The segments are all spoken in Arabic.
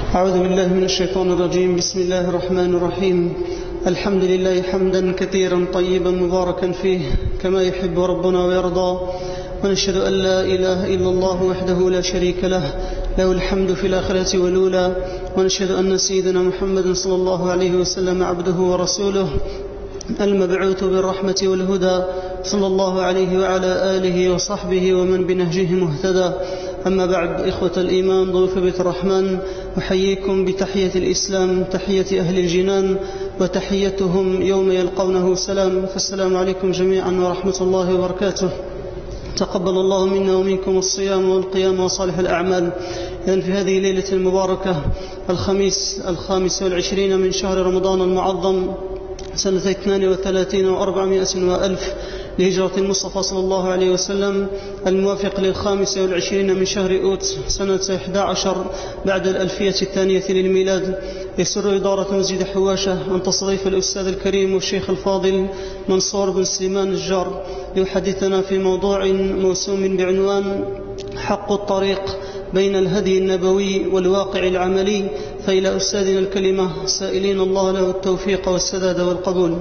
أعوذ بالله من الشيطان الرجيم. بسم الله الرحمن الرحيم. الحمد لله حمدا كثيرا طيبا مباركا فيه كما يحب ربنا ويرضى، ونشهد أن لا إله إلا الله وحده لا شريك له، له الحمد في الآخرة والأولى، ونشهد أن سيدنا محمد صلى الله عليه وسلم عبده ورسوله المبعوث بالرحمة والهدى، صلى الله عليه وعلى آله وصحبه ومن بنهجه مهتدى. أما بعد، إخوة الإيمان ضيوف بيت الرحمن، أحييكم بتحية الإسلام، تحية أهل الجنان، وتحيتهم يوم يلقونه سلام. فالسلام عليكم جميعا ورحمة الله وبركاته. تقبل الله منا ومنكم الصيام والقيام وصالح الأعمال. إذن في هذه الليلة المباركة، الخميس 25 من شهر رمضان المعظم سنة 32 و400 وألف لهجرة المصطفى صلى الله عليه وسلم، الموافق 25 من شهر أوت سنة 11 بعد الألفية الثانية للميلاد. يسر إدارة مسجد حواشة أن تستضيف الأستاذ الكريم والشيخ الفاضل منصور بن سليمان الجار ليحدثنا في موضوع موسوم بعنوان حق الطريق بين الهدي النبوي والواقع العملي. فإلى أستاذنا الكلمة، سائلين الله له التوفيق والسداد والقبول.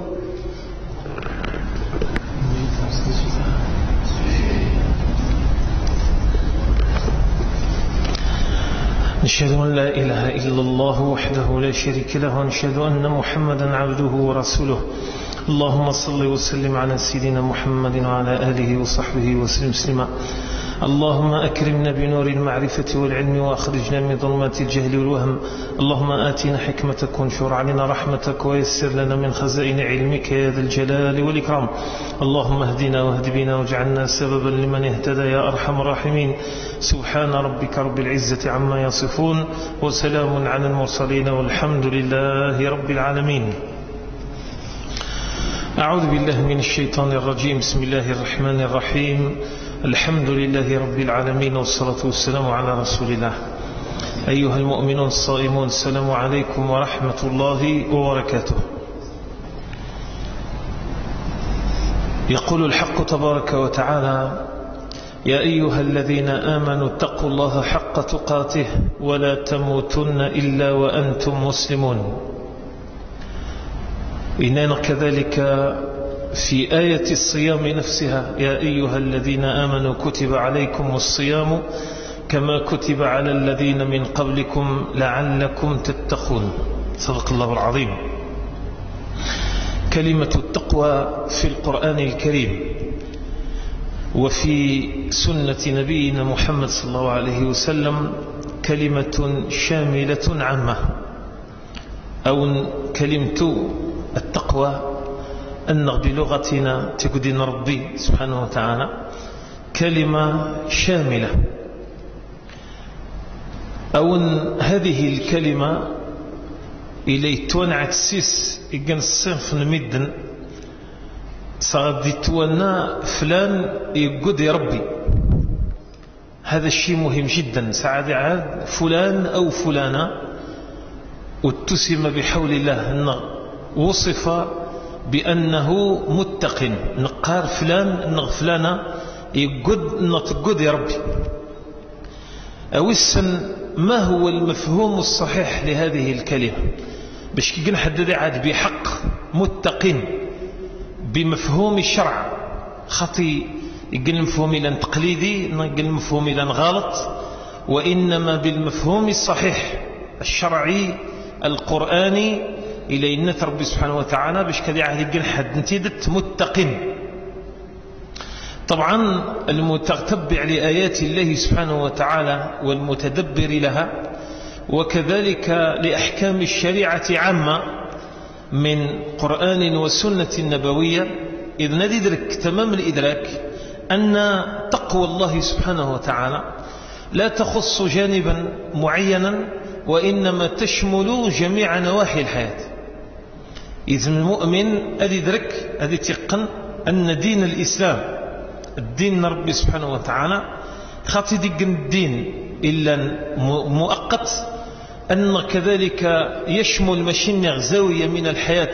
نشهد أن لا إله إلا الله وحده لا شريك له، ونشهد أن محمدا عبده ورسوله. اللهم صل وسلم على سيدنا محمد وعلى آله وصحبه وسلم تسليما. اللهم أكرمنا بنور المعرفة والعلم، وأخرجنا من ظلمات الجهل والوهم. اللهم آتنا حكمتك وانشر علينا رحمتك، ويسر لنا من خزائن علمك يا ذا الجلال والإكرام. اللهم اهدنا واهد بنا واجعلنا سببا لمن اهتدى يا أرحم الراحمين. سبحان ربك رب العزة عما يصفون، وسلام على المرسلين، والحمد لله رب العالمين. أعوذ بالله من الشيطان الرجيم. بسم الله الرحمن الرحيم. الحمد لله رب العالمين، والصلاة والسلام على رسول الله. أيها المؤمنون الصائمون، السلام عليكم ورحمة الله وبركاته. يقول الحق تبارك وتعالى: يا أيها الذين آمنوا اتقوا الله حق تقاته ولا تموتن إلا وأنتم مسلمون. إننا كذلك في آية الصيام نفسها: يا أيها الذين آمنوا كتب عليكم الصيام كما كتب على الذين من قبلكم لعلكم تتقون. صدق الله العظيم. كلمة التقوى في القرآن الكريم وفي سنة نبينا محمد صلى الله عليه وسلم كلمة شاملة عامة، أو كلمة التقوى أن بلغتنا تقدين ربي سبحانه وتعالى كلمة شاملة، أو هذه الكلمة إلي تونعت سيس إجن الصنف نمدن صادي تونا فلان يقود يا ربي. هذا الشيء مهم جدا. سعد عاد فلان أو فلانة واتسم بحول الله أنه وصف بأنه متقن. نقار فلان أنه فلانة يقود أنه تقود يا ربي. أوسن ما هو المفهوم الصحيح لهذه الكلمة باش كي نحدد عاد بحق متقن بمفهوم الشرع؟ خطي يقل المفهوم إلى تقليدي، يقل المفهوم إلى غلط، وإنما بالمفهوم الصحيح الشرعي القرآني إلى إن ربي سبحانه وتعالى باش كذا عاد يقل حد نتيدت متقن. طبعا المتتبع لآيات الله سبحانه وتعالى والمتدبر لها، وكذلك لأحكام الشريعة عامة من قرآن وسنة نبوية، إذ ندرك تمام الإدراك أن تقوى الله سبحانه وتعالى لا تخص جانبا معينا، وإنما تشمل جميع نواحي الحياة. إذن المؤمن أدرك أدتقن أن دين الإسلام الدين ربي سبحانه وتعالى خاطي دقن الدين إلا مؤقت، أن كذلك يشمل مشنغ زاوية من الحياة،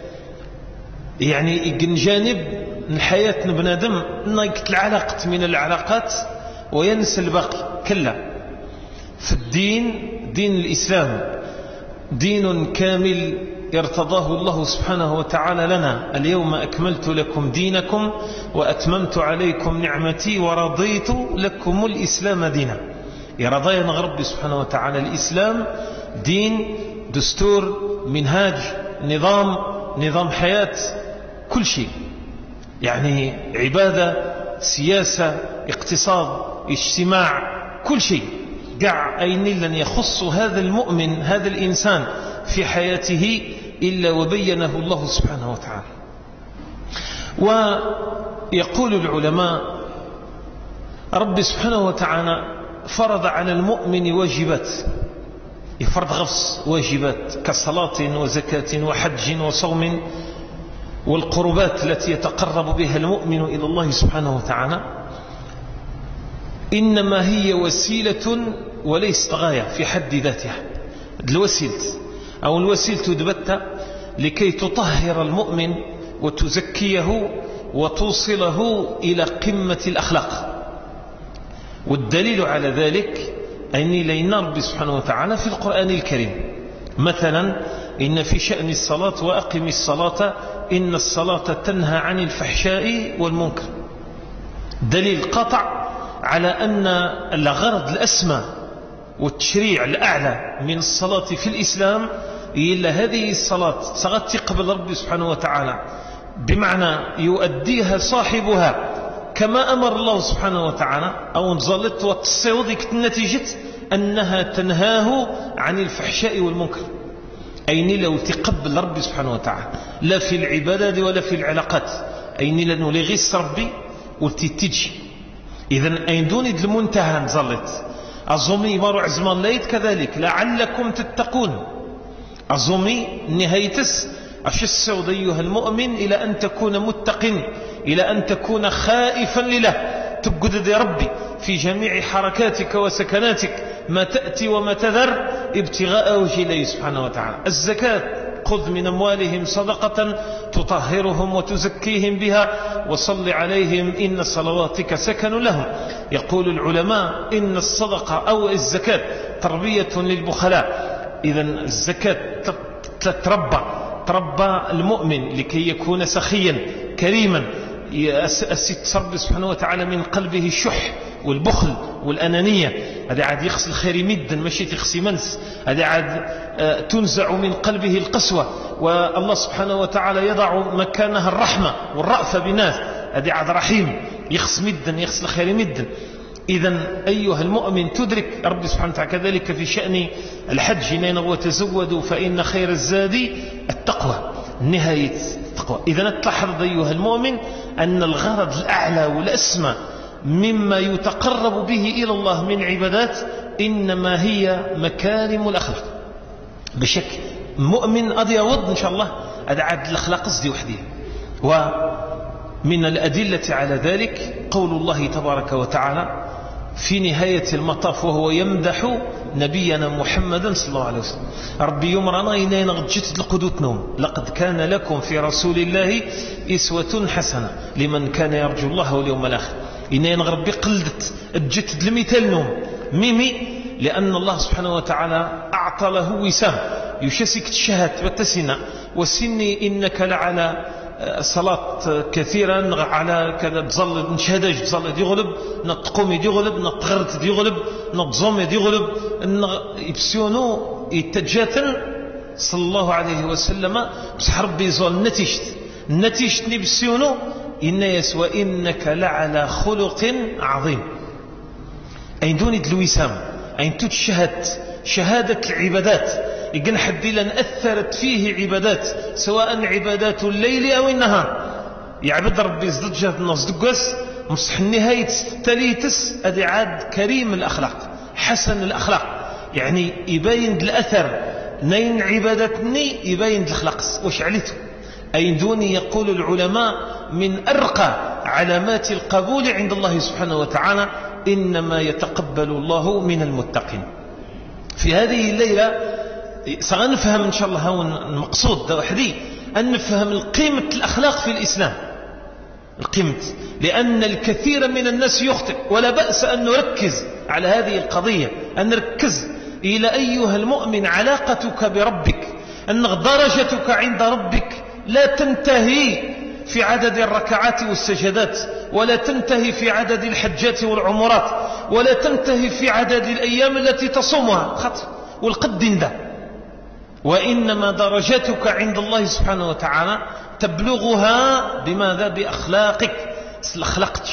يعني يقن جانب من حياة بنادم نقت العلاقة من العلاقات وينسى الباقي. كلا في الدين دين الإسلام دين كامل ارتضاه الله سبحانه وتعالى لنا. اليوم أكملت لكم دينكم وأتممت عليكم نعمتي ورضيت لكم الإسلام دينا. يرضى ربي سبحانه وتعالى الإسلام دين، دستور، منهاج، نظام حياة، كل شيء، يعني عبادة، سياسة، اقتصاد، اجتماع، كل شيء قاع أين لن يخص هذا المؤمن هذا الإنسان في حياته إلا وبينه الله سبحانه وتعالى. ويقول العلماء رب سبحانه وتعالى فرض على المؤمن واجبات، يفرض غفص واجبات كصلاة وزكاة وحج وصوم والقربات التي يتقرب بها المؤمن إلى الله سبحانه وتعالى، إنما هي وسيلة وليست غاية في حد ذاتها. الوسيلة دبت لكي تطهر المؤمن وتزكيه وتوصله إلى قمة الأخلاق. والدليل على ذلك أن لينا ربي سبحانه وتعالى في القرآن الكريم مثلا إن في شأن الصلاة وأقم الصلاة إن الصلاة تنهى عن الفحشاء والمنكر، دليل قطع على أن الغرض الأسمى والتشريع الأعلى من الصلاة في الإسلام إلا هذه الصلاة صغت قبل ربي سبحانه وتعالى، بمعنى يؤديها صاحبها كما أمر الله سبحانه وتعالى أو نظلت وتصيودك النتيجة أنها تنهاه عن الفحشاء والمنكر. أين لو تقبل ربي سبحانه وتعالى لا في العبادة ولا في العلاقات، أين لن لغيس ربي ولتتجي. إذن أين دون المنتهى نظلت أظمي مروا عزمان ليت كذلك لعلكم تتقون. أظمي نهايتس أشسعود أيها المؤمن إلى أن تكون متقن، إلى أن تكون خائفا لله، تقدد يا ربي في جميع حركاتك وسكناتك ما تأتي وما تذر ابتغاء وجه الله سبحانه وتعالى. الزكاة خذ من أموالهم صدقة تطهرهم وتزكيهم بها وصل عليهم إن صلواتك سكن لهم. يقول العلماء إن الصدقة أو الزكاة تربية للبخلاء. إذن الزكاة تربى المؤمن لكي يكون سخيا كريما، أسيت رب سبحانه وتعالى من قلبه الشح والبخل والأنانية. هذا عاد يخص الخير مدا ماشي تخصي منس، هذا عاد تنزع من قلبه القسوة، والله سبحانه وتعالى يضع مكانها الرحمة والرأفة بالناس. هذا عاد رحيم يخص مدا يخص الخير مدا. إذن أيها المؤمن تدرك رب سبحانه وتعالى كذلك في شأن الحج إننا وتزودوا فإن خير الزاد التقوى، نهاية التقوى. إذن تلاحظ أيها المؤمن أن الغرض الأعلى والأسمى مما يتقرب به إلى الله من عبادات إنما هي مكارم الأخلاق. بشكل مؤمن أضي وض إن شاء الله أدعاد الأخلاق قصدي وحديه. ومن الأدلة على ذلك قول الله تبارك وتعالى في نهاية المطاف وهو يمدح نبينا محمدا صلى الله عليه وسلم. ربي يمرنا إننا غجت لقدوتنا لقد كان لكم في رسول الله إسوة حسنة لمن كان يرجو الله واليوم الآخر. إننا ربي قلدت الجت لمثال نوم ميمي لأن الله سبحانه وتعالى أعطى له وسام يشسك الشهاد والتسنة والسني إنك لعلى صلاة كثيرا على كذا تظل نشهدج تظل يغلب نتقوم يغلب نتغرت يغلب نتظم يغلب يبسيونو يتجاتل صلى الله عليه وسلم بصح ربي يزول نتيجت نبسيونو إن يسوى إنك لعلى خلق عظيم. أين دون الوسام أين تتشهد شهادة العبادات يقول حدي لن أثرت فيه عبادات سواء عبادات الليل أو النهار يعبد ربي زدجة النصدقس مصح النهاية تليتس أدي عاد كريم الأخلاق حسن الأخلاق، يعني يبين الأثر نين عبادتني يبين الأخلاق وش عليته. أين دوني يقول العلماء من أرقى علامات القبول عند الله سبحانه وتعالى إنما يتقبل الله من المتقين. في هذه الليلة سنفهم إن شاء الله هون المقصود ده وحدي أن نفهم القيمة الأخلاق في الإسلام القيمة، لأن الكثير من الناس يخطئ ولا بأس أن نركز على هذه القضية، أن نركز إلى أيها المؤمن علاقتك بربك، أن درجتك عند ربك لا تنتهي في عدد الركعات والسجدات، ولا تنتهي في عدد الحجات والعمرات، ولا تنتهي في عدد الأيام التي تصومها خط والقد ده، وإنما درجتك عند الله سبحانه وتعالى تبلغها بماذا؟ بأخلاقك. أخلاقك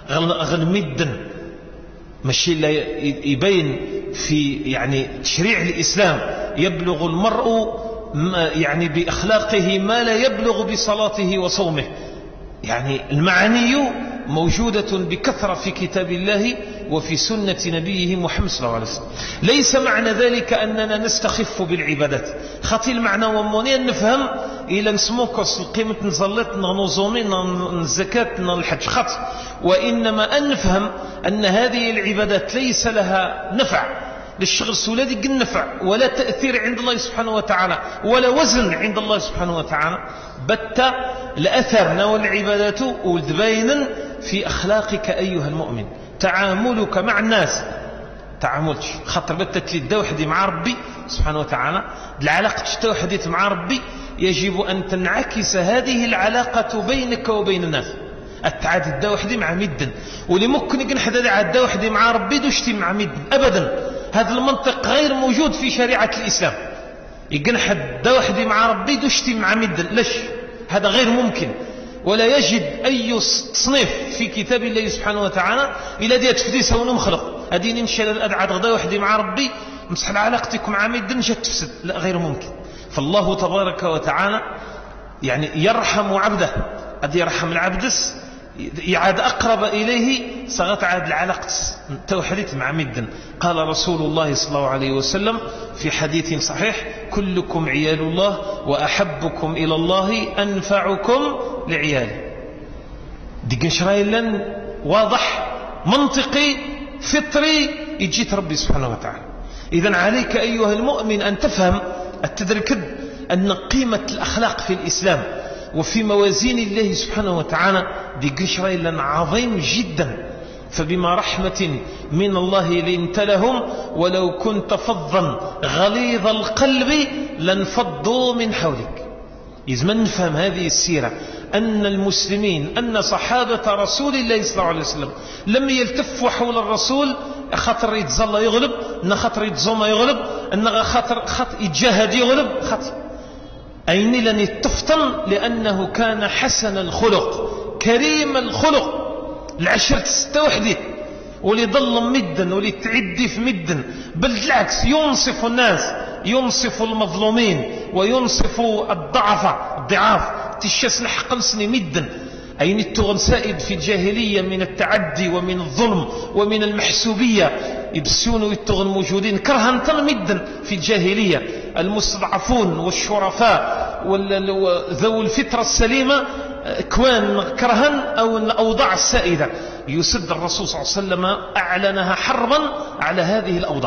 غنمدا ماشي لا يبين في يعني تشريع الإسلام يبلغ المرء يعني بأخلاقه ما لا يبلغ بصلاته وصومه. يعني المعاني موجودة بكثرة في كتاب الله وفي سنة نبيه محمد صلى الله عليه وسلم. ليس معنى ذلك أننا نستخف بالعبادات، خاطر المعنى وموني نفهم إلى نسموكس القيمة نزلت ننظمي الزكاة الحج خط، وإنما أن نفهم أن هذه العبادات ليس لها نفع للشغل سولادي النفع ولا تأثير عند الله سبحانه وتعالى ولا وزن عند الله سبحانه وتعالى، بت لأثرنا والعبادات والدباين في أخلاقك أيها المؤمن، تعاملك مع الناس، تعاملك خاطر بتت للدوحدي مع ربي سبحانه وتعالى، العلاقة التوحدية مع ربي يجب أن تنعكس هذه العلاقة بينك وبين الناس. التعادي الدوحدي مع مدن، واللي ممكن ينحدد على الدوحدي مع ربي دوشتي مع مدن أبدا، هذا المنطق غير موجود في شريعة الإسلام. يقنحد دوحدي مع ربي دوشتي مع مدن، ليش؟ هذا غير ممكن، ولا يجد أي تصنيف في كتاب الله سبحانه وتعالى إلا دي تفديسه ونمخلق أدين إن شاء الله أدعى دوحدي مع ربي مسحل علاقتكم مع مدن جت تفسد، لا غير ممكن. فالله تبارك وتعالى يعني يرحم عبده، قد يرحم العبدس يعاد أقرب إليه صغت عاد العلاقة توحدت مع مدن. قال رسول الله صلى الله عليه وسلم في حديث صحيح: كلكم عيال الله وأحبكم إلى الله أنفعكم لعياله. دي قنشرايلا واضح منطقي فطري يجيت ربي سبحانه وتعالى. إذن عليك أيها المؤمن أن تفهم التدرك أن قيمة الأخلاق في الإسلام وفي موازين الله سبحانه وتعالى دي قشرة عظيم جدا. فبما رحمة من الله لنت لهم ولو كنت فظا غليظ القلب لانفضوا من حولك. إذا نفهم هذه السيرة أن المسلمين أن صحابة رسول الله صلى الله عليه وسلم لم يلتفوا حول الرسول خاطر يتظل يغلب، أن خاطر يتظم يغلب، أن خاطر يتجاهد يغلب، خاطر أين لن يتفطن لأنه كان حسن الخلق كريم الخلق العشرة الستوحدة، ولي ظل مدا ولي تعدي في مدا، بل بالعكس ينصف الناس، ينصف المظلومين وينصف الضعاف تشاس الحق نسني مدا. أين التغن سائد في الجاهلية من التعدي ومن الظلم ومن المحسوبية، يبسون ويتغن موجودين كرها مدا في الجاهلية، المستضعفون والشرفاء وذو الفطرة السليمة كوان كرها أو الأوضاع السائدة. يسد الرسول صلى الله عليه وسلم أعلنها حربا على هذه الأوضاع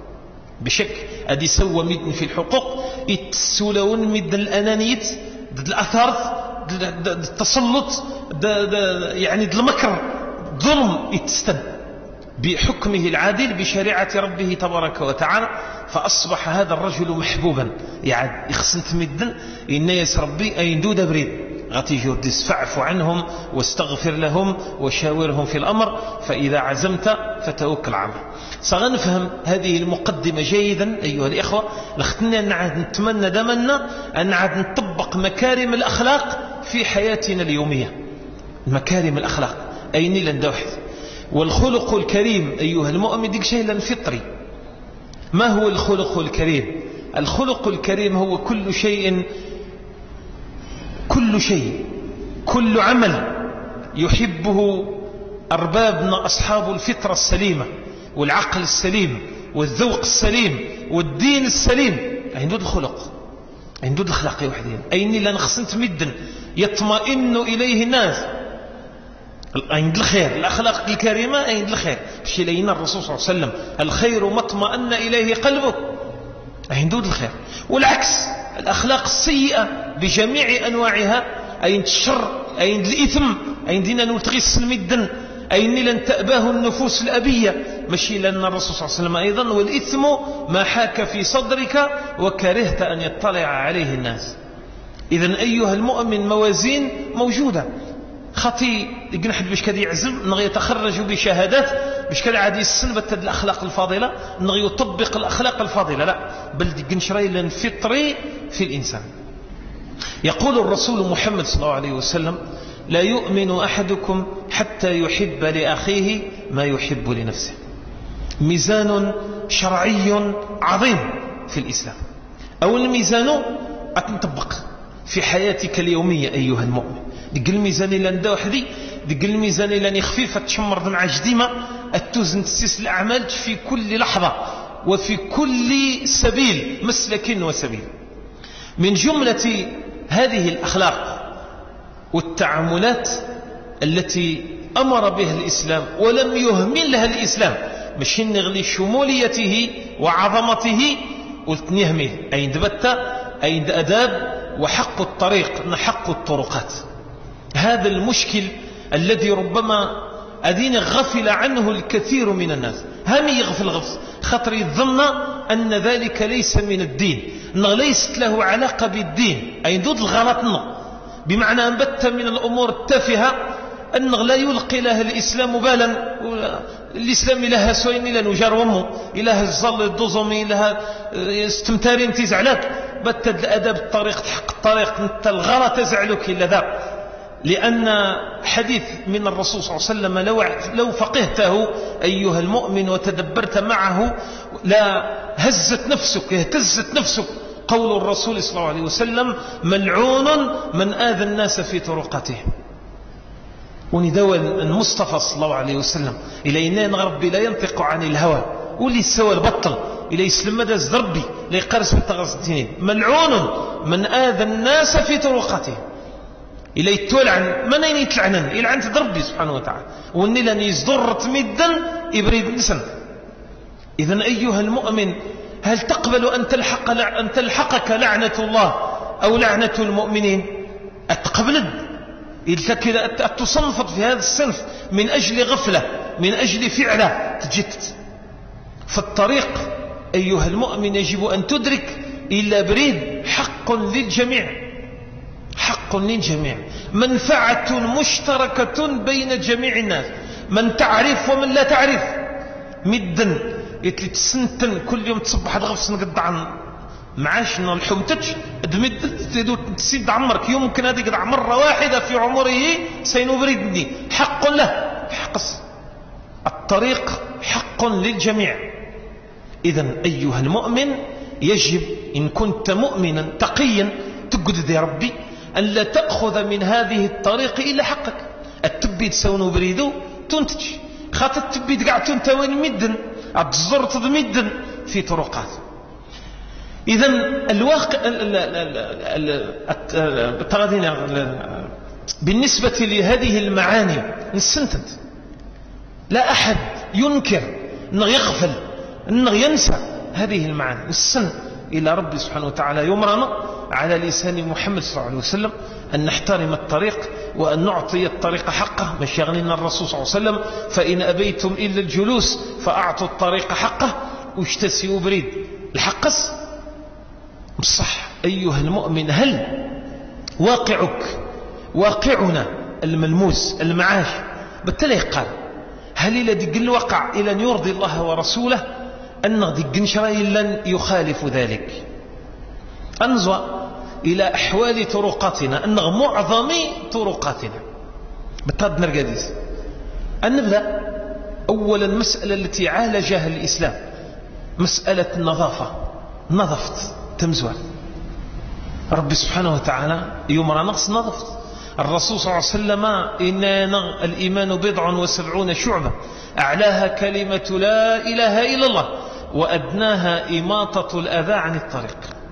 بشك أدي سوى مدن في الحقوق يتسولون مدن الأنانية ضد الأثار ضد التسلط يعني ضد المكر ظلم يتستن بحكمه العادل بشريعة ربه تبارك وتعالى. فأصبح هذا الرجل محبوبا يعد يخسنت مدن الناس ربي أين دود بريد غاتي جوردس فاعف عنهم واستغفر لهم وشاورهم في الأمر فإذا عزمت فتوكل على الله. سنفهم هذه المقدمة جيدا أيها الإخوة، لختنا أن نعد نتمنى دمنا أن نعد نطبق مكارم الأخلاق في حياتنا اليومية. مكارم الأخلاق أين لندوحث، والخلق الكريم أيها المؤمن ديك شيء لن فطري. ما هو الخلق الكريم؟ الخلق الكريم هو كل شيء كل عمل يحبه أربابنا أصحاب الفطرة السليمة والعقل السليم والذوق السليم والدين السليم. عندود الخلق، عندود الأخلاق وحدين أين لن خصنت مدن يطمئن إليه الناس عند الخير. الأخلاق الكريمة عند الخير شي لينا الرسول صلى الله عليه وسلم الخير ما اطمأن إليه قلبك عندود الخير. والعكس الأخلاق السيئة بجميع أنواعها عند الشر عند الإثم عندنا نلتغي السلم الدن أي لن تأباه النفوس الأبية، ماشي لأن الرسول صلى الله عليه وسلم أيضا والإثم ما حاك في صدرك وكرهت أن يطلع عليه الناس. إذن أيها المؤمن موازين موجودة. خطي يقنحد باش كذا يعزم نغي يتخرج بشهادات باش كذا عاد يسلبت الأخلاق الفاضلة نغي يطبق الأخلاق الفاضلة، لا بل يقنشري لن فطري في الإنسان. يقول الرسول محمد صلى الله عليه وسلم: لا يؤمن أحدكم حتى يحب لأخيه ما يحب لنفسه. ميزان شرعي عظيم في الإسلام، أو الميزان أتنطبق في حياتك اليومية أيها المؤمن. دق الميزان إلا ندى وحدي، دق الميزان إلا نخفيفة تشمر مع جديمة التوزن تسيس الأعمال في كل لحظة وفي كل سبيل، مسلك وسبيل. من جملة هذه الأخلاق والتعاملات التي أمر بها الإسلام ولم يهملها الإسلام، مش نغلي شموليته وعظمته قلت نهمل أين دبت أين أداب وحق الطريق حق الطرقات. هذا المشكل الذي ربما أدين غفل عنه الكثير من الناس. هم يغفل غفل خطر يظن أن ذلك ليس من الدين، أنه ليست له علاقة بالدين، أي ضد الغلطنا، بمعنى أن بت من الأمور التافهة أنه لا يلقي لها الإسلام بالا. الإسلام لها سوين إلى نجار ومه إلها الظل الدوزمي إلها استمتارين تزعلك بت الأدب الطريق حق الطريق أنت الغلط تزعلك إلا ذا. لأن حديث من الرسول صلى الله عليه وسلم لو فقهته أيها المؤمن وتدبرت معه لا اهتزت نفسك. قول الرسول صلى الله عليه وسلم: ملعون من آذى الناس في طرقاتهم. وندوى المصطفى صلى الله عليه وسلم إلينا ربي لا ينطق عن الهوى ولي سوى البطل إلى يسلم مدى ربي لا يقارس من تغزتين. ملعون من آذى الناس في طرقاتهم، إلى يتولعن من أين يتلعنن يلعن ربي سبحانه وتعالى، وإني لن يصدر تمدا إبريد لسن. إذن أيها المؤمن، هل تقبل أن تلحقك لعنة الله أو لعنة المؤمنين؟ أتقبل إذا كذا تصنفت في هذا الصنف من أجل غفلة، من أجل فعلة تجدت. فالطريق أيها المؤمن يجب أن تدرك إلا بريد حق للجميع، حق للجميع، منفعة مشتركة بين جميع الناس، من تعرف ومن لا تعرف. مدا يتلي تسنتن كل يوم تصبح الغفص نقد عن معاش الحمتج ادمد تسيد عمرك يمكن هذه قد مرة واحدة في عمره سينبردني. حق له حقص. الطريق حق للجميع. إذن أيها المؤمن يجب إن كنت مؤمنا تقيا تقدد يا ربي أن لا تأخذ من هذه الطريق إلا حقك. التبيد سونو بريدو تنتج خاطر التبيد قاعد تنتوين مدن أتزرت مدن في طرقات. إذن الواقع بالنسبة لهذه المعاني نستنتج لا أحد ينكر أنه يغفل أنه ينسى هذه المعاني. السن إلى ربي سبحانه وتعالى يمرنا على لسان محمد صلى الله عليه وسلم أن نحترم الطريق وأن نعطي الطريق حقه. مش يغنينا الرسول صلى الله عليه وسلم: فإن أبيتم إلا الجلوس فأعطوا الطريق حقه واجتسئوا بريد. الحقس صح أيها المؤمن. هل واقعنا الملموس المعاش بالتالي قال هل إلى دق الواقع إلى أن يرضي الله ورسوله أن دق شرعي لن يخالف ذلك؟ أنظر إلى أحوال طرقاتنا أن معظم طرقاتنا بالتالي نرقديس أن نبدأ أولا مسألة التي عالجها الإسلام، مسألة النظافة. نظفت تمزوع ربي سبحانه وتعالى يمر نقص نظفت. الرسول صلى الله عليه وسلم: إن الإيمان 70 شعبة أعلاها كلمة لا إله إلا الله وأدناها إماطة الأذى عن الطريق.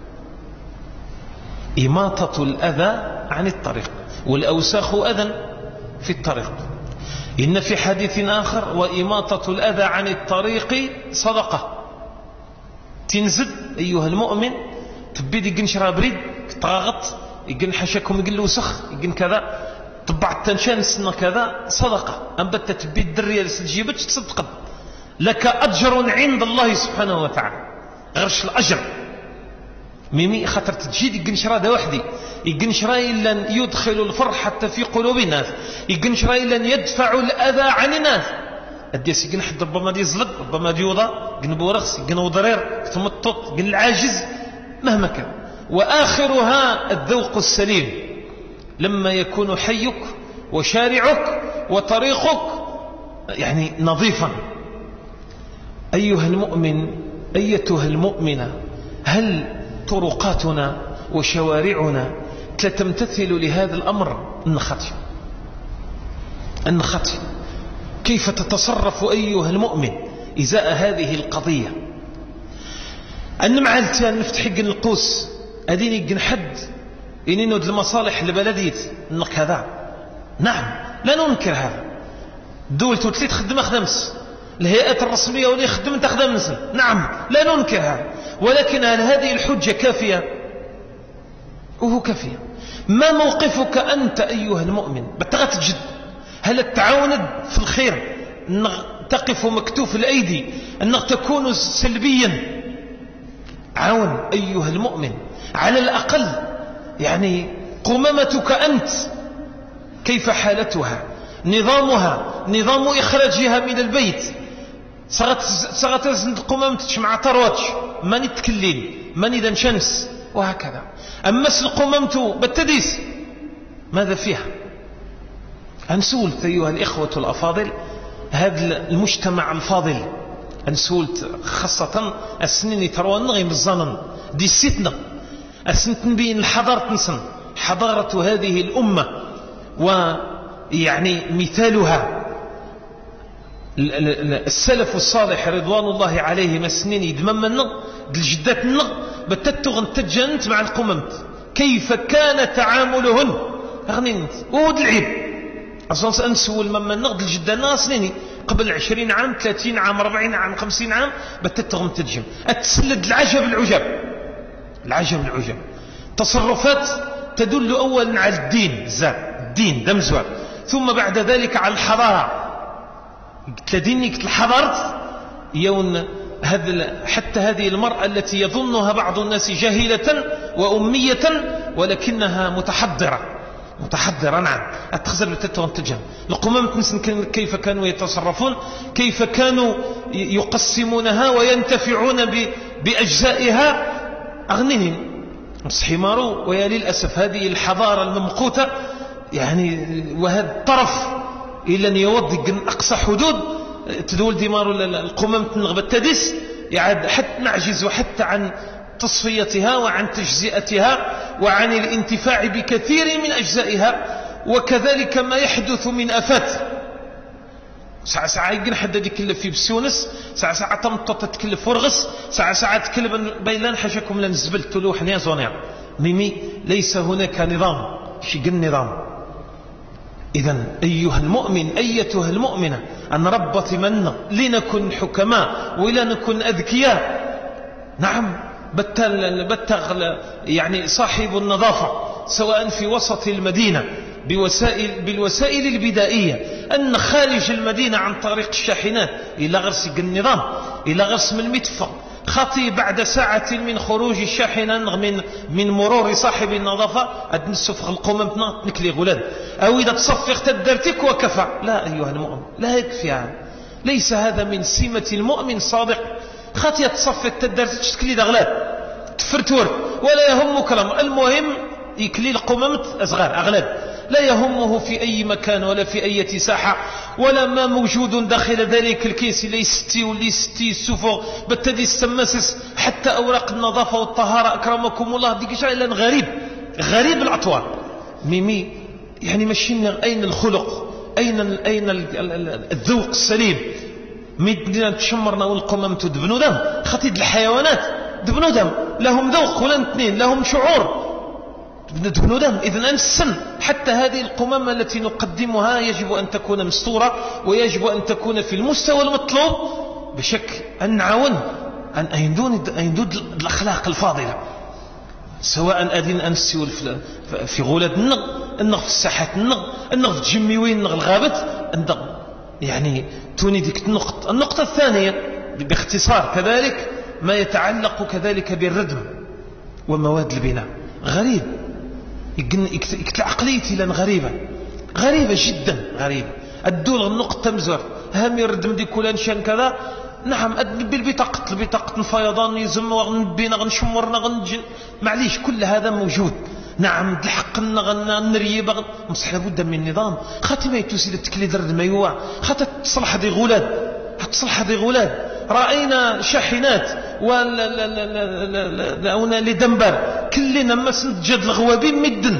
إماطة الأذى عن الطريق، والأوساخ أذى في الطريق. إن في حديث آخر: وإماطة الأذى عن الطريق صدقة. تنزد أيها المؤمن تبيد يقن شراب بريد تغاغط يقن حشاكم يقن وسخ يقن كذا طبعت تنشان كذا صدقة أنبت تبي الدرية لسجيبتش تصدق لك أجر عند الله سبحانه وتعالى غرش الأجر ميمي خاطر تجي يقنشرا دا وحدي يقنشرا إلا يدخل الفرح حتى في قلوب الناس يقنشرا إلا يدفع الأذى عن الناس الديس يقن حد ربما دي يزلق ربما دي يوضا يقن بورخس يقن وضرير ثم الطط يقن العاجز مهما كان. وآخرها الذوق السليم لما يكون حيك وشارعك وطريقك يعني نظيفا. أيها المؤمن أيتها المؤمنة هل طرقاتنا وشوارعنا تمتثل لهذا الأمر؟ النخطي كيف تتصرف أيها المؤمن إزاء هذه القضية؟ أن مع التان نفتح القوس أدين يقن حد إنينود المصالح لبلديت هذا نعم لا ننكر هذا. الدول تولي تخدم خدمس الهيئات الرسمية ولي خدم تخدم نعم لا ننكر هذا، ولكن هل هذه الحجة كافية؟ وهو كافية. ما موقفك أنت أيها المؤمن بتغت تجد؟ هل التعاون في الخير أن تقف مكتوف الأيدي أن تكون سلبيا؟ عاون أيها المؤمن على الأقل يعني قمامتك أنت كيف حالتها نظامها نظام إخراجها من البيت صغت زند قمامتش مع طروتش ماني تكلين ماني ذا شمس وهكذا. أما القمامة بالتديس ماذا فيها؟ أنسولت أيها الإخوة الأفاضل هذا المجتمع الفاضل أنسولت خاصة السنين تروان غير بالظنن دي ستنا أسنت بين الحضارة نسن حضارة هذه الأمة ويعني مثالها السلف الصالح رضوان الله عليهم السنين يدممنا الجداتنا بتتغن تجنت مع القممت كيف كان تعاملهن أغنينت ود العيب أصلا أنسول ممن نقد الجدان سنيني قبل 20 عام 30 عام 40 عام 50 عام بتتغن تجم أتسلد العجب تصرفات تدل أولا على الدين دمزوار ثم بعد ذلك على الحضارة تدينك الحضارة يون حتى هذه المرأة التي يظنها بعض الناس جاهلة وأمية ولكنها متحضرة نعم أتخزر بتتغن تجم القمام تنسن كيف كانوا يتصرفون كيف كانوا يقسمونها وينتفعون بأجزائها أغنهم حمارو. ويا للأسف هذه الحضارة الممقوتة يعني وهذا الطرف إلا أن يوضق أقصى حدود تدول دمار القمم تنغب التدس يعد حتى نعجز حتى عن تصفيتها وعن تجزئتها وعن الانتفاع بكثير من أجزائها. وكذلك ما يحدث من أفات ساعة يقن حد يتكلف في بسيونس ساعة تمطط تتكلف ورغس ساعة تكلف بيلان حشكم لن زبلت لوح نيازونيا ميمي ليس هناك نظام شيء النظام. إذن أيها المؤمن أيتها المؤمنة أن ربط منا لنكن حكماء ولا نكن أذكياء. نعم بتغل يعني صاحب النظافة سواء في وسط المدينة بالوسائل البدائية أن خارج المدينة عن طريق الشاحنات إلى غرس النظام إلى غرس من المدفع خطي بعد ساعة من خروج الشاحنة من مرور صاحب النظافة أدنسفغ القمم نكلي غلاد أو إذا تصفق تدرتك وكفى. لا أيها المؤمن لا يكفي عنه. ليس هذا من سمة المؤمن صادق. خطي تصفق تدرتك تكلي دغلاد تفرتور ولا يهم كلام المهم يكلي القمم أصغر أغلاد لا يهمه في أي مكان ولا في أي ساحة ولا ما موجود داخل ذلك الكيس اللي يستي واللي يستي السفر بالتالي السماسس حتى أوراق النظافة والطهارة أكرمكم الله ديك شيء إلا غريب الأطوار ميمي يعني مشينا أين الخلق أين الذوق السليم مدينة تشمرنا والقمم تدبنوا دم خطيد الحيوانات دبنوا دم لهم ذوق ولا اثنين لهم شعور دبنوا دم. إذن السن حتى هذه القمامة التي نقدمها يجب أن تكون مستورة ويجب أن تكون في المستوى المطلوب بشكل أن نعاون أن يندود الأخلاق الفاضلة سواء أدين أنسيول في غولدنا النغ في الساحات النغ في جميوين النغ الغابت النغ يعني توني ديك النقطة الثانية باختصار كذلك ما يتعلق كذلك بالردم ومواد البناء. غريب يكتل عقليتي لان غريبة جدا غريبة. الدول النقطة تمزر هامي الردم دي كلان شان كذا. نعم البطاقة الفيضان يزم ونبينا غنشمرنا معليش كل هذا موجود. نعم الحق نريب مصح لابد من نظام خاطي ما يتوسي للتكليد الردم ايوا خاطي تصلح هذه غولاد رأينا شاحنات ولا لدنبر كلنا ما سنتجد الغوابين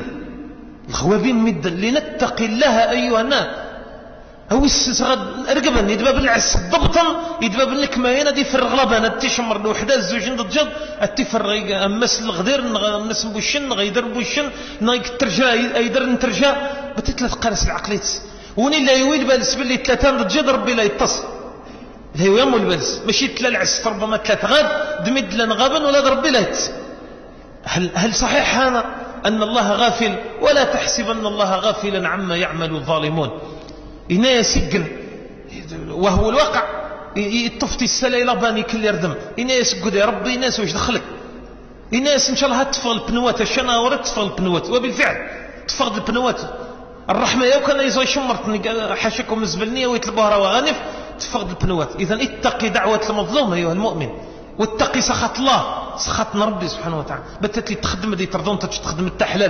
مدن لنتقي الله أيها الناس. هو السغد رقبا يدباب العس ضبطا يدباب لك ما ينادي في الغلبة تشمر الوحدة الزوجين ضجد التفر أمس الغدير الناس بوشن غيدر بوشن نايك ترجع أيدر نترجع بتثلاث قرس العقليت وني لا يويل بالس باللي ثلاثان ضجد ربي لا يتصل هي يوم البلس ماشي تلا العس ربما ثلاث غاد دمد لنا غابا ولا ربي لا يتصل. هل صحيح هذا أن الله غافل؟ ولا تحسبن الله غافلا عما يعمل الظالمون. إنا يسجن وهو الواقع يطفتي السلا إلى باني كل يردم. إنا يسجد يا ربي الناس وش دخلك الناس إن شاء الله هتفغ البنوات الشنا ورد تفغ البنوات وبالفعل تفغ البنوات. الرحمة يو كان يزوي شمرتني حاشكم الزبلنية ويطلبوها روغانف تفغ البنوات. إذن اتقي دعوة المظلوم أيها المؤمن واتقي سخط الله سخطنا ربي سبحانه وتعالى. بتتلي تخدم دي ترضون تخدم التحلال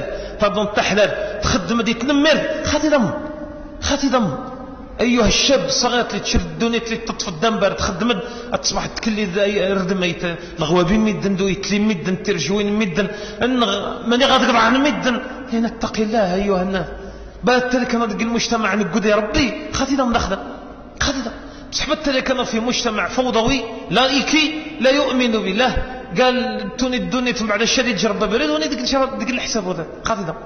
تخدم دي تنمر خاتي ضم أيها الشاب الصغير اللي تشرد الدنيا اللي تطفى الدنبر تخدم تصبح تكلي ردم الغوابين مدن دو يتلم مدن ترجوين مدن من يغادر عن مدن هنا اتقي الله أيها الناس. بات لك أنا المجتمع نقول يا ربي خاتي ضم نخدم سحبت لك أنا في مجتمع فوضوي لا يؤمن بالله قال توني الدنيا بعد الشديد جرب بريد وني ديك الحساب هذا خاتي ضم.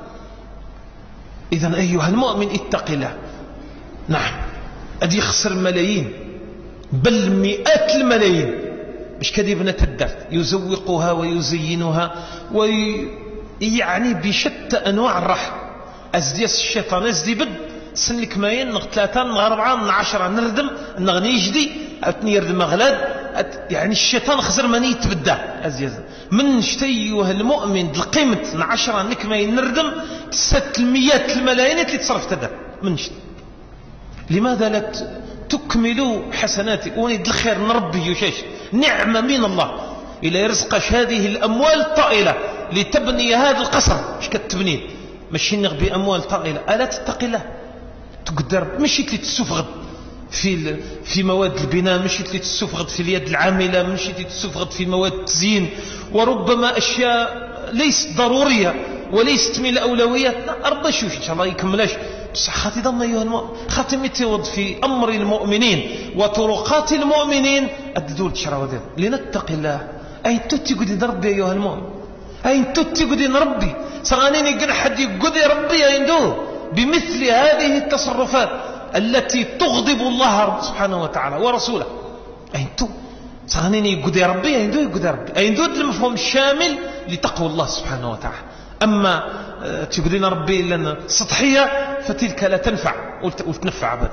إذن أيها المؤمن اتق الله. نعم أدي يخسر ملايين بل مئات الملايين مش كذبنا تدرت يزوقها ويزينها يعني بشتى أنواع الرحم أزديس الشيطان أزدي بد سنك ماين نغ 3 نغ 4 نغ 10 نردم نغ نيجدي أتني يردم أغلاد يعني الشيطان خسر ماني يتبدع أزيز من شتيه المؤمن القيمة 10 نك ماين نردم 600 الملايين اللي تصرف تدا من شت. لماذا لا تكملوا حسناتك ونيد الخير نربي يشاش نعمة من الله إلى يرزقش هذه الأموال الطائلة لتبني هذا القصر مش كتبني مش نغبي أموال طائلة. ألا تتقي الله تقدر مشي اللي تسفغد في مواد البناء مشي اللي تسفغد في اليد العاملة مشي اللي تسفغد في مواد التزيين وربما أشياء ليست ضرورية وليست من الأولويات. أرضى شوش إن شاء الله يكملاش بس خاتي ضم أيها المؤمن خاتي متوض في أمر المؤمنين وطرقات المؤمنين الدول تشراودين لنتقي الله. أين تتقدي ربي أيها المؤمن أين تتقدي ربي صغانين يقول حد يقدي ربي عنده بمثل هذه التصرفات التي تغضب الله سبحانه وتعالى ورسوله. أين صغانين يقدي ربي عنده عنده المفهوم الشامل لتقوى الله سبحانه وتعالى. أما تقولين ربي لنا سطحية فتلك لا تنفع وتنفع أبدا.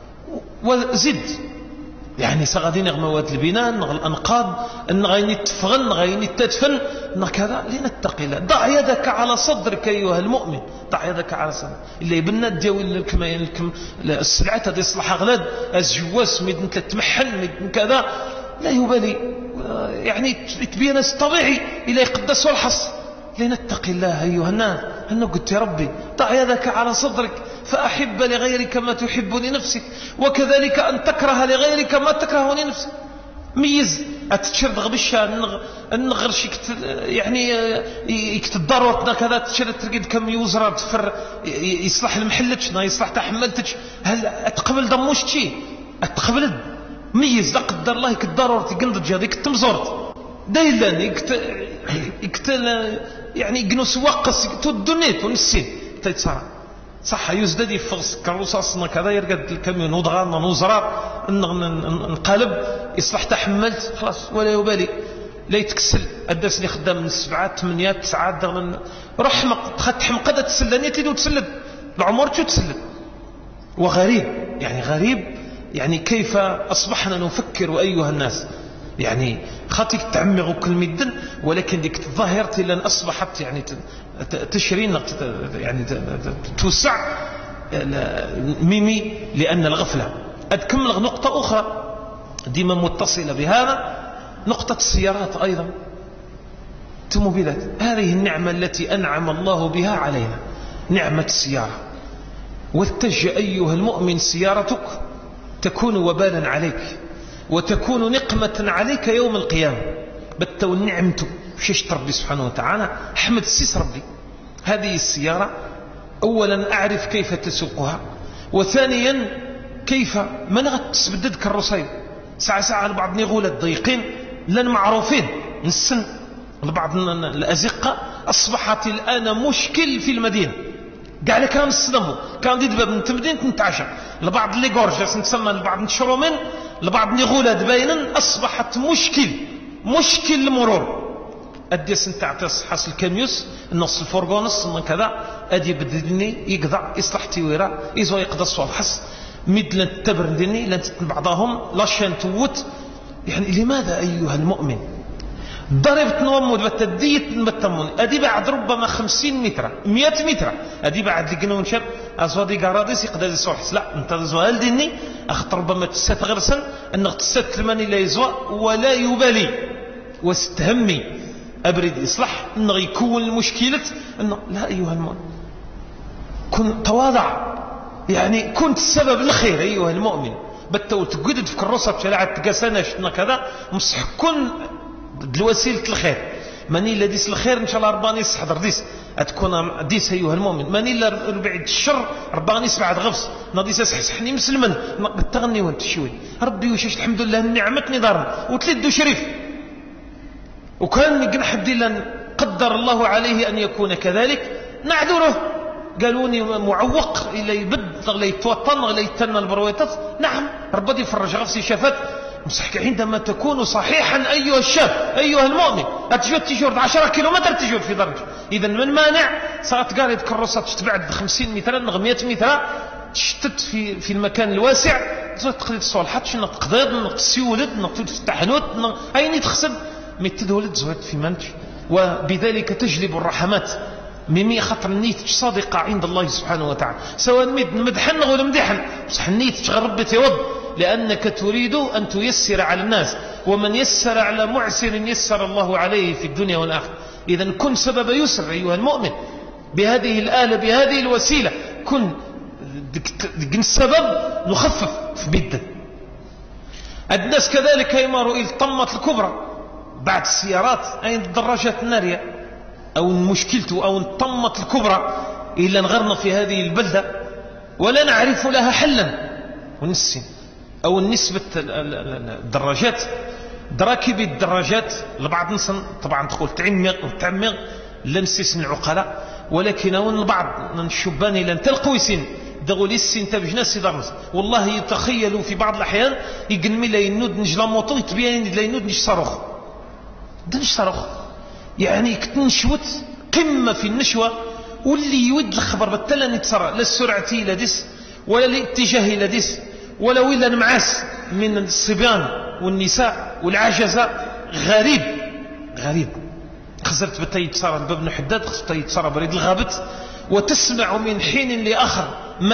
وزد يعني سغادين مواد البناء الأنقاض غيني تفغن غيني تدفن كذا لنتقي الله. ضع يدك على صدرك أيها المؤمن ضع يدك على صدرك اللي يبنى ديوي لكم السلعة هذه يصلح أغلاد الجواس ميدن تتمحل ميدن كذا لا يبالي يعني تبين طبيعي إلى يقدس والحص. لنتقي الله أيها الناس. أنا قلت يا ربي ضع يدك على صدرك فأحب لغيرك ما تحب لنفسك وكذلك أن تكره لغيرك ما تكره لنفسك. ميز أتشرد غبشة النغرش يعني يكتضروتنا كذا تشرد ترقد كم يوزر تفر يصلح المحلتش يصلح تحملتش هل أتقبل دموش شيء أتقبل ميز لا قدر الله يكتضرورت يقندج هذيك التمزورت دايلان يكتل يعني يقنوس وقص تودنيت ونسين تيتصار صح يزداد يفغس كروساسنا كذا يرقد الكاميون وضغانا نوزرات نقلب يصلح تحملت خلاص ولا يبالي لا يتكسل الداس اللي خدام من 7 8 9 روح حمق تحمق هذا تسلني تيدو تسلد العمر تسلد. وغريب يعني غريب يعني كيف أصبحنا نفكر أيها الناس يعني خاطيك تعمغ كل مدن ولكن ديك الظاهرة لأن أصبحت يعني تشرين يعني توسع ميمي لأن الغفلة. أتكمل نقطة أخرى ديما متصلة بهذا، نقطة السيارات أيضا التوموبيلات، هذه النعمة التي أنعم الله بها علينا، نعمة السيارة. واتج أيها المؤمن سيارتك تكون وبالا عليك وتكون نقمة عليك يوم القيامة. بتو نعمته شيش ربي سبحانه وتعالى، أحمد السيس ربي هذه السيارة أولا أعرف كيف تسوقها، وثانيا كيف من غتسبدد كالرصيد ساعة لبعض نغولة ضيقين لن معروفين السن لبعض الأزقة أصبحت الآن مشكل في المدينة. قال لك كان الصدمه كان دي دباب من تمدين تنتعشى لبعض اللي غورجاس نتسمى لبعض نشرومين لبعض نغولة دباينا أصبحت مشكل المرور. أديس انت اعتص حاصل كاميوس النص الفورغونس من كذا أدي بدني يقضع يصلح تيويرا إذا يقضى الصواب حس مد لن تبردني لن بعضهم لاشان توت. يعني لماذا أيها المؤمن ضربت نومود بتديت بتمون أدي بعد ربما 50 متر 100 متر أدي بعد لقنون شاب أزودي قراديس يقدر يصلح. لا أنت زوال ديني أخط ربما تسات غرسا أنك تسات الماني لا يزوى ولا يبالي واستهمي أبرد إصلاح أنه يكون المشكلة أنه لا أيها المؤمن كن تواضع يعني كنت السبب الخير أيها المؤمن بتو تقدد في كروسة بشلعة تقاسناش كذا مصح كن الوسيلة الخير ماني لا ديس الخير إن شاء الله رباني يسحضر ديس أتكون ديس أيها المؤمن ماني لا بعد الشر رباني بعد غفص ناديس أسحسحني مسلما تغني وانت شوي ربي وشاش الحمد لله نعمتني دار وتلدو شريف وكان يقنح بديلا قدر الله عليه أن يكون كذلك نعذره. قالوني معوق إلا يبد إلا يتوطن إلا يتنى البرويتات. نعم ربي يفرج غفصي شافت مسحك عندما تكون صحيحا أيها الشاب أيها المؤمن أتجود تجور 10 كيلومتر تجور في درجة. إذا من مانع صارت قارد كروسات تتبعد 50 متر 100 متر تشتت في المكان الواسع تقدر تصالحات شنو تقدر نق تسيولد نق تفتح حنوت أين تخسد متدولد زوات في منج. وبذلك تجلب الرحمات ميمي خطر نيتك صادقة عند الله سبحانه وتعالى سواء مدحن ولا مدحن بصح نيتك غربت يوض لأنك تريد أن تيسر على الناس ومن يسر على معسر يسر الله عليه في الدنيا والآخرة. إذن كن سبب يسر أيها المؤمن بهذه الآلة بهذه الوسيلة كن السبب نخفف في بدا. الناس كذلك يماروا إلى الطمة الكبرى بعد السيارات أين الدراجات النارية أو مشكلته أو الطمة الكبرى إلا نغرنا في هذه البلدة ولا نعرف لها حلا ونسين أو النسبة الدراجات دراكب الدراجات لبعض نصن طبعا تقول تعمق لنسيس العقلاء ولكن البعض من الشبان لن تلقوا سن دغوا لسن تبجناس درس والله يتخيلوا في بعض الأحيان يقنمي لا ينود نجلا موطو يتبين لا ينود نج صاروخ دنج صاروخ يعني كتنشوت قمة في النشوة واللي يود الخبر بالتالي نتصرى لا السرعة لا ديس ولا الاتجاه لا ديس ولا ولا نمعاس من الصبيان والنساء والعجزة غريب خزرت بتا يتصرى الباب نحداد خزرت يتصرى بريد الغابت وتسمع من حين لآخر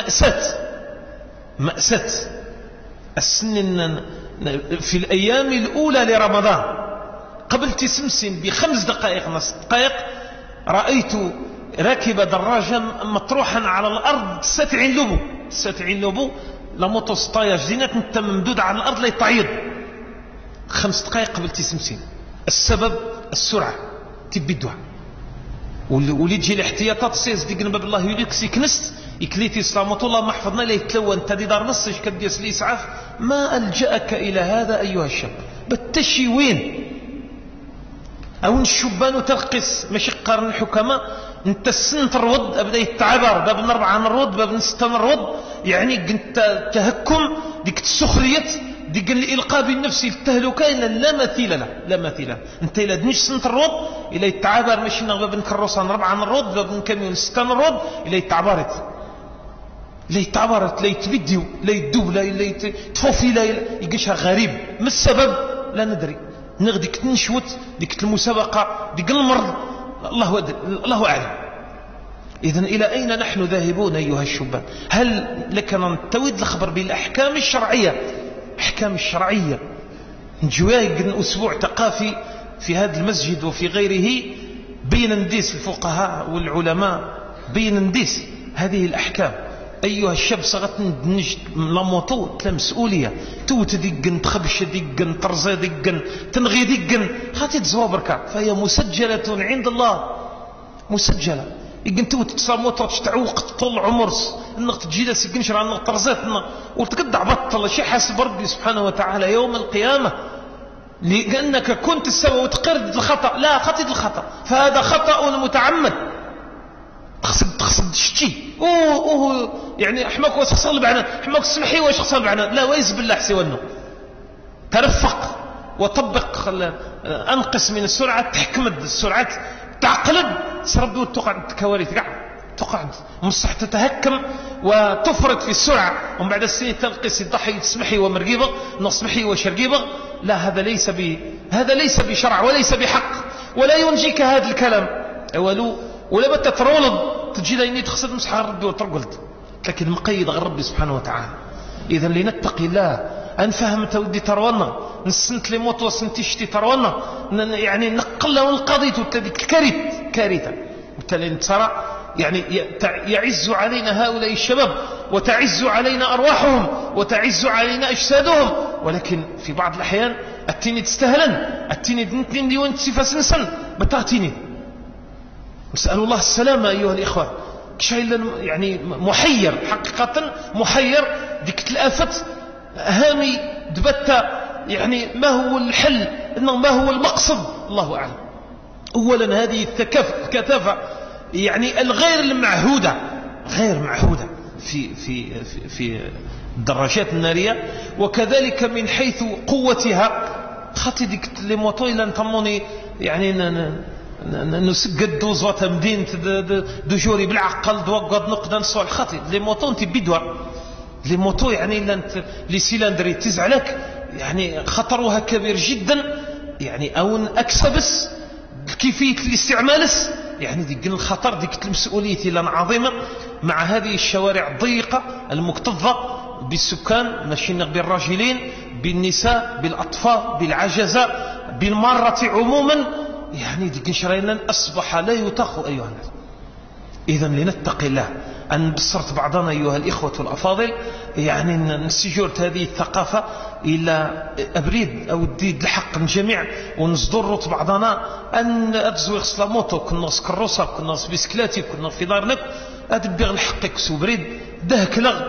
مأساة السن في الأيام الأولى لرمضان قبل تسمسم ب5 دقائق 10 دقائق رأيت راكب دراجة مطروحا على الأرض 70 لبو لموتو سطاياج زينات انت ممدود على الأرض لا يتعيض 5 دقائق قبل تسمسم. السبب السرعة تبدوها واللي تجي الاحتياطات سيز ديقنا باب الله يليكسي كنست يكليتي سلامة الله ما حفظنا لا يتلوى انت دي دار نص كديس الإسعاف. ما ألجأك إلى هذا أيها الشاب بتشي وين أو الشبان ترقص ماشي قارن الحكماء انت السن تروض أبدا يتعبر باب 4 نروض باب 6 نروض يعني انت تهكم ديك السخرية ديك الإلقاء بالنفس التهلكة لا مثيل له، لا مثيل له. انت إلا دنيش سنت الروض إلا يتعابر ماشي نغبا بن كروسان 4 الروض بن كاميون 6 الروض إلا يتعبرت، لا يتعبرت، لا يتبديو، لا يدوب، لا يتفوفي، لا يقشها غريب. ما السبب؟ لا ندري. ديك تنشوت ديك المسابقة ديك المرض، الله أعلم. إذن إلى أين نحن ذاهبون أيها الشبان؟ هل لك ننتويد الخبر بالأحكام الشرعية؟ أحكام الشرعية نجوايق أسبوع ثقافي في هذا المسجد وفي غيره بين نديس الفقهاء والعلماء، بين نديس هذه الأحكام. أيها الشاب صغت نجد لاموطو تلا مسؤولية، توت ديقن تخبش ديقن ترزي ديقن تنغي ديقن خاتي تزوابركا، فهي مسجلة عند الله، مسجلة. يقن توت تصاموتو تتعوق طول عمرس انك تجي لها سيقن شرع انك ترزيتنا وتقدع بطل شي حاسب ربي سبحانه وتعالى يوم القيامة لأنك كنت تسوي وتقرد الخطأ. لا، خطيت الخطأ، فهذا خطأ متعمد. تقصد شتي يعني حماك واش خصال بعنا، حماك سمحي واش خصال بعنا. لا، ويز بالله حسي ترفق وطبق، انقص من السرعة، تحكمد السرعة، تعقلد سربي وتقعد كوارث كاع، تقعد مصح تتهكم وتفرط في السرعة، ومن بعد السنين تنقص الضحي تسمحي ومرقيبة نصمحي وشرقيبة. لا، هذا ليس بشرع وليس بحق، ولا ينجيك هذا الكلام ولا بتا ترولد تجي ليني تخسر مسح ربي وترقلد، لكن مقيد غير ربي سبحانه وتعالى. إذا لنتقي الله، أنفهم تودي ترونا نسنت لي موت وسنتي شتي ترونا، يعني نقل والقضيت وتديك كارثة وتالي نتصرع. يعني يعز علينا هؤلاء الشباب وتعز علينا أرواحهم وتعز علينا أجسادهم، ولكن في بعض الأحيان التيني تستهلن، التيني دنتين دي وانت سفاسنسن بتغتيني. نسأل الله السلامة أيها الإخوة. كشايل يعني محير، حقيقة محير، ديك الآفة هامي دبتا. يعني ما هو الحل؟ إنه ما هو المقصد؟ الله أعلم. أولا هذه الكثافة يعني الغير المعهودة، غير معهودة في الدراجات النارية، وكذلك من حيث قوتها. خاطي ديك لي موطو إلا نطموني يعني نسقد دوزوات مدينة دو جوري بالعقل دوقد نقدر نصوع الخاطي لي موطو انت بدوى لي موطو يعني إلا انت لي سيلاندري تزعلك يعني خطرها كبير جدا، يعني أو أكسبس كيفية الاستعمالس يعني ديك الخطر ديك المسؤولية لنا عظيمة مع هذه الشوارع الضيقة المكتظة بالسكان، ماشي بالراجلين بالنساء بالأطفال بالعجزة بالمارة عموما. يعني ديك شرينا أصبح لا يطاق أيها الناس. إذا لنتقي الله أن بصرت بعضنا أيها الإخوة الأفاضل، يعني نسجرت هذه الثقافة إلى أبريد أو الديد لحق الجميع، ونصدرت بعضنا أن أتزوي خصلاموتو كنا سكروسا كنا بسكلاتي كنا في دارنك أدبغ الحقك سوبريد دهك لغ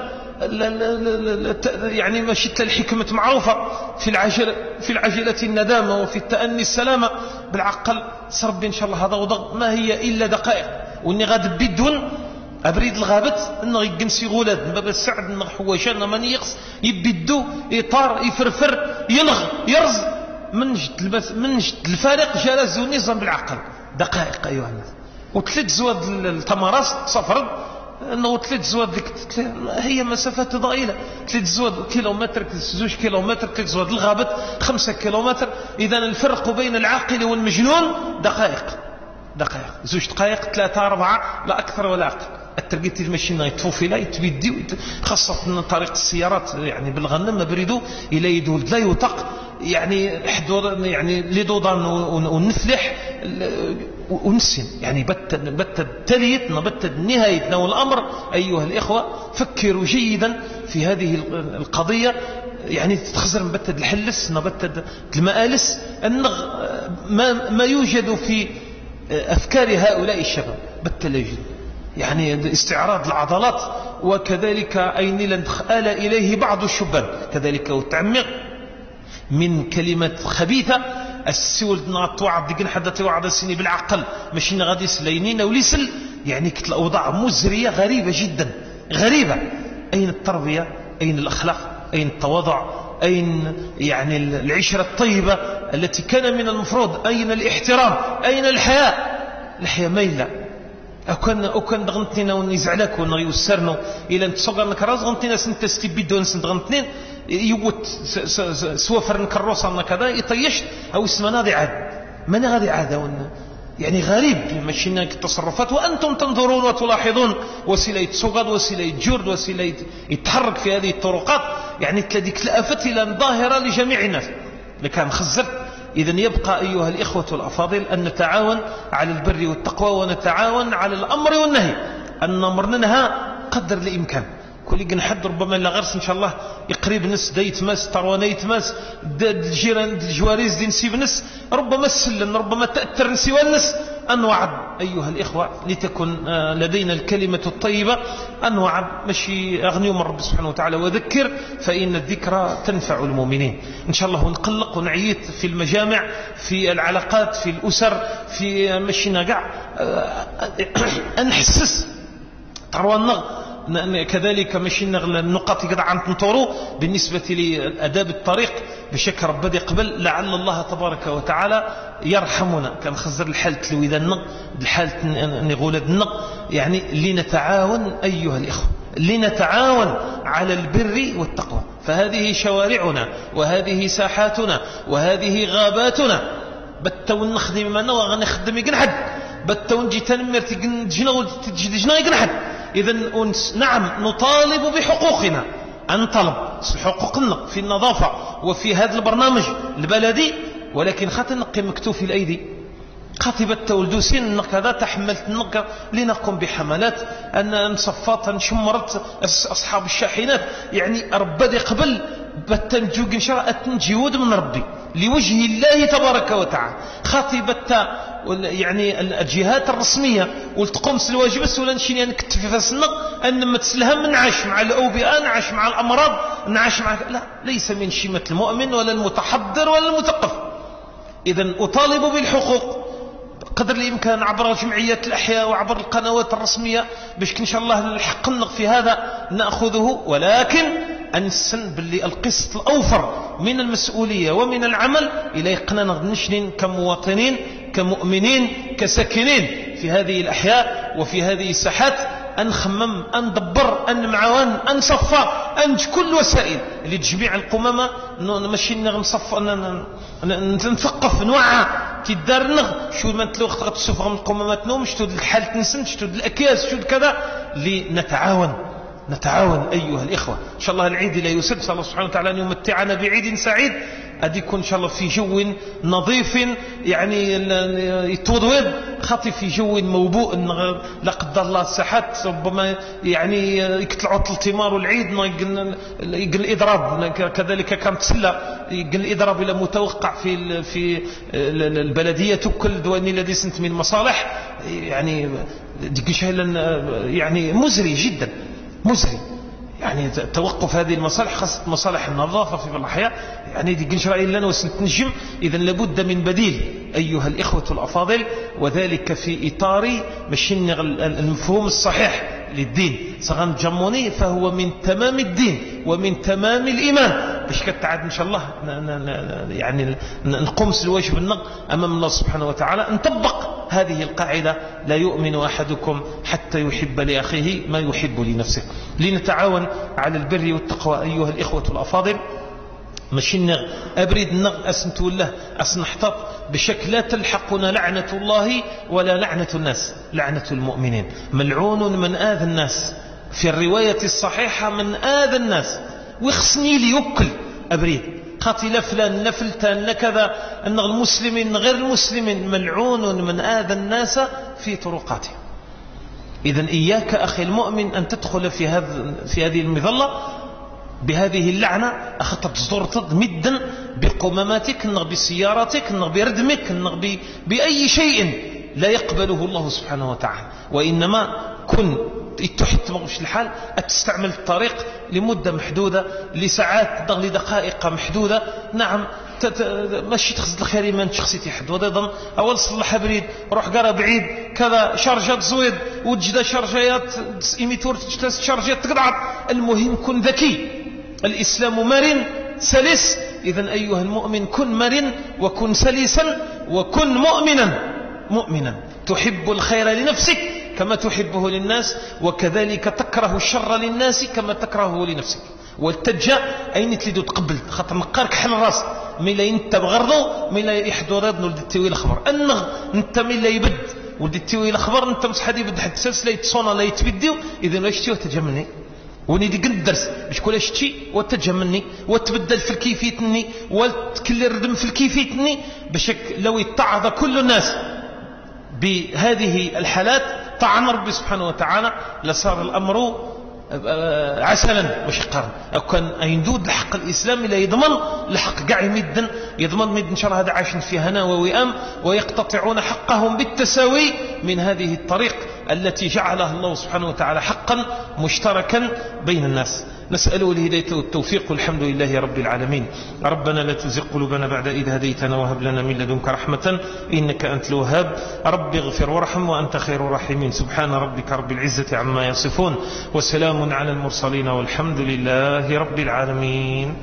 يعني ما شئت الحكمة معروفة في العجلة الندامة وفي التأني السلامة بالعقل سربي إن شاء الله. هذا وضغ ما هي إلا دقائق، وإني غاد بدون أبريد الغابت إنه يقنسي غولاد من باب السعد إنه حواشان ما نيقص يبدو إطار يفرفر يلغ يرز من جد الفارق جلس ونظام بالعقل دقائق أيها الناس. وثلاث زواد التمارس صفرد انه 3 زواد هي مسافات ضئيله، 3 زواد كيلومتر 2 كيلومتر 3 زواد الغابت 5 كيلومتر. اذا الفرق بين العاقل والمجنون دقائق 2 دقائق 3 4 لا اكثر ولا اقل. الترقيت المشينا يطفو لا يتبدي، خاصه طريق السيارات يعني بالغنم ما بريدو الى يدول لا يطق يعني حدود يعني لدودان ونفلح ونسن يعني بت تليت نبت نهايتنا. والأمر أيها الإخوة فكروا جيدا في هذه القضية، يعني تخزر نبتد الحلس نبتد المآلس أن ما يوجد في أفكار هؤلاء الشباب بالتلاجد يعني استعراض العضلات، وكذلك أين آل إليه بعض الشبان كذلك والتعميق من كلمة خبيثة السول توعد ديك حدا توعد السني بالعقل ماشي غادي سلينين وليسل. يعني كت الأوضاع مزرية غريبة جدا غريبة. أين التربية؟ أين الأخلاق؟ أين التواضع؟ أين يعني العشرة الطيبة التي كان من المفروض؟ أين الاحترام؟ أين الحياء؟ الحياء ميلة أو كان دغنتنا ونزعلك ونيوسرنا إلى أن تصغر نكراز غنتنا سنتستي بدون سندغنتنين يوت سوافر نكروسا كذا يطيشت أو اسمنا غادي عاد من غادي عاد يعني غريب ماشينا التصرفات وأنتم تنظرون وتلاحظون وسيلة صغد وسيلة جرد وسيلة يتحرك في هذه الطرقات يعني تلديك الآفة إلى ظاهرة لجميع الناس لكان خزرت. إذن يبقى أيها الإخوة الأفاضل أن نتعاون على البر والتقوى ونتعاون على الأمر والنهي أن نمرنها قدر الإمكان كل جنحد ربما لا غرس إن شاء الله يقرب نس ديت ماس تروانيت ماس الجيران الجواريز دي نسيب نس ربما السلم ربما تأثر نسيب النس أن وعد أيها الإخوة لتكن لدينا الكلمة الطيبة أن وعد مشي أغني من رب سبحانه وتعالى وذكر فإن الذكرى تنفع المؤمنين إن شاء الله نقلق ونعيط في المجامع في العلاقات في الأسر في مشينا قاع نحسس تروان كذلك ماشي النقاط قد عن تنطروا بالنسبة لأداب الطريق بشكل ربنا يقبل لعل الله تبارك وتعالى يرحمنا كان خزر الحالة الوذن الحالة نغولدنا يعني لنتعاون أيها الإخوة لنتعاون على البر والتقوى فهذه شوارعنا وهذه ساحاتنا وهذه غاباتنا بتون نخدم منا وغنخدم يقنحد بتون جيتان مرتي جنا يقنحد إذن نعم نطالب بحقوقنا أن طلب حقوقنا في النظافة وفي هذا البرنامج البلدي ولكن خاطر نقي مكتوف الأيدي قاطبة تولدوسين هذا تحملت النقر لنقوم بحملات أن نصفات نشمرت أصحاب الشاحنات يعني ربي قبل بتنجوق إن شاء الله أتنجيود من ربي لوجه الله تبارك وتعالى خاطبة يعني الجهات الرسمية والتقوم الواجب ولا نشيني نكتب في فاسنا أن ما تسلهم نعاش مع الأوبئة نعاش مع الأمراض نعاش مع لا ليس من شيمة المؤمن ولا المتحضر ولا المثقف. إذن أطالب بالحقوق قدر الإمكان عبر جمعيات الأحياء وعبر القنوات الرسمية باش إن شاء الله الحق في هذا نأخذه ولكن أنسن باللي القسط الأوفر من المسؤولية ومن العمل إلى يقنا نغنشن كمواطنين كمؤمنين كساكنين في هذه الأحياء وفي هذه الساحات أن خمم أن دبر أن معوان أن صفى أن كل وسائل لتجميع القمامة ماشي نصف نثقف نوعى تدار نغ شو ما نتلو خطغت السفغ من القمامات نوم شتود الحالة نسن شتود الأكياس شتود كذا نتعاون أيها الإخوة إن شاء الله العيد لا يسد صلى الله سبحانه وتعالى أن يمتعنا بعيد سعيد أديكم إن شاء الله في جو نظيف يعني يتوضوض خاطي في جو موبوء لا قدر الله الساحات ربما يعني يقطلعوا الثمار والعيد يقل الإضراب كذلك كانت سلة يقل الإضراب إلى متوقع في البلدية كل دواني الذي سنت من مصالح يعني يعني مزري جدا مزري يعني توقف هذه المصالح خاصة مصالح النظافة في الأحياء يعني دي قنشرة لنا وسنتنجم إذن لابد من بديل أيها الإخوة الأفاضل وذلك في إطار مشين المفهوم الصحيح للدين صغان جموني فهو من تمام الدين ومن تمام الإيمان باش كتعاد إن شاء الله يعني نقوم الواجب النق أمام الله سبحانه وتعالى نطبق هذه القاعدة لا يؤمن أحدكم حتى يحب لأخيه ما يحب لنفسه لنتعاون على البر والتقوى أيها الإخوة الأفاضل ماشي أبريد النغ أسنتو له أسنحتط بشكل لا تلحقنا لعنة الله ولا لعنة الناس لعنة المؤمنين ملعون من آذى الناس في الرواية الصحيحة من آذى الناس ويخصني ليكل أبريد قاتل فلان نفلتان لكذا أن المسلمين غير المسلمين ملعون من آذى الناس في طرقاته. إذن إياك أخي المؤمن أن تدخل في هذه المظلة بهذه اللعنة أخطت زرطت مدا بقماماتك بسياراتك بردمك بأي شيء لا يقبله الله سبحانه وتعالى وإنما كن تحت مغش الحال تستعمل الطريق لمدة محدودة لساعات لدقائق محدودة نعم ماشي تخزد الخير ما شخصيتي حد وضيضا أول صلح بريد روح قرى بعيد كذا شارجات زويد وتجد شارجات إيميتور تجد شارجات تقطع المهم كن ذكي الإسلام مرن سلس. إذن أيها المؤمن كن مرن وكن سلسا وكن مؤمنا تحب الخير لنفسك كما تحبه للناس، وكذلك تكره الشر للناس كما تكرهه لنفسك. والتجا أين تلدو تقبل خاطر نقارك حل راس ميلا انت بغرضو ميلا يحدو رضن ولد التوي الخبر أنغ انت ميلا يبد ولد التوي الخبر انت مسحدي بد حد سلس لا يتصونا لا يتبديو. إذن واشتي وتجمني ونيدي قد الدرس باش كل شيء وتجمني وتبدل في الكيفيتني وتكل ردم في الكيفيتني باش لو يتعظ كل الناس بهذه الحالات طعن ربي سبحانه وتعالى لصار الأمر عسلا مش قرن. أو كان يندود لحق الإسلام لا يضمن لحق قاع يضمن مدن شر هذا عايش في هنا ووئام ويقتطعون حقهم بالتساوي من هذه الطريق التي جعلها الله سبحانه وتعالى حقا مشتركا بين الناس. نسأله الهداية والتوفيق والحمد لله رب العالمين. ربنا لا تزغ قلوبنا بعد إذ هديتنا وهب لنا من لدنك رحمة إنك أنت الوهاب. رب اغفر وارحم وأنت خير الراحمين. سبحان ربك رب العزة عما يصفون وسلام على المرسلين والحمد لله رب العالمين.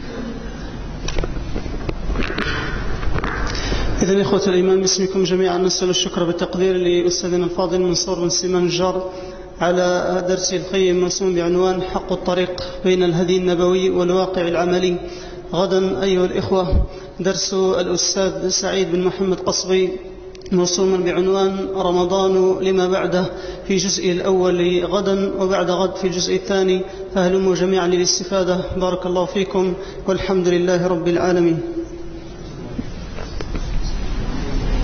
إذن إخوة الإيمان باسمكم جميعا نسأل الشكر بالتقدير لأستاذنا الفاضل منصور بن سليمان الجار على درس القيم مرسوم بعنوان حق الطريق بين الهدي النبوي والواقع العملي. غدا أيها الإخوة درس الأستاذ سعيد بن محمد قصبي مرسوما بعنوان رمضان لما بعده في جزء الأول غدا وبعد غد في الجزء الثاني، فهلموا جميعا للاستفادة. بارك الله فيكم والحمد لله رب العالمين.